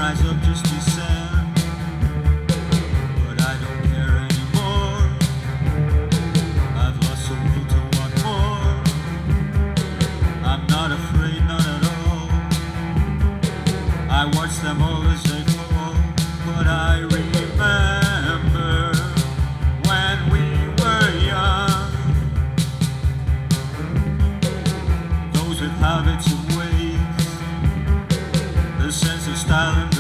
rise up, just descend. But I don't care anymore. I've lost the will to want more. I'm not afraid, none at all. I watch them all as they fall. But I remember when we were young. Those with habits of ways, the sense of style and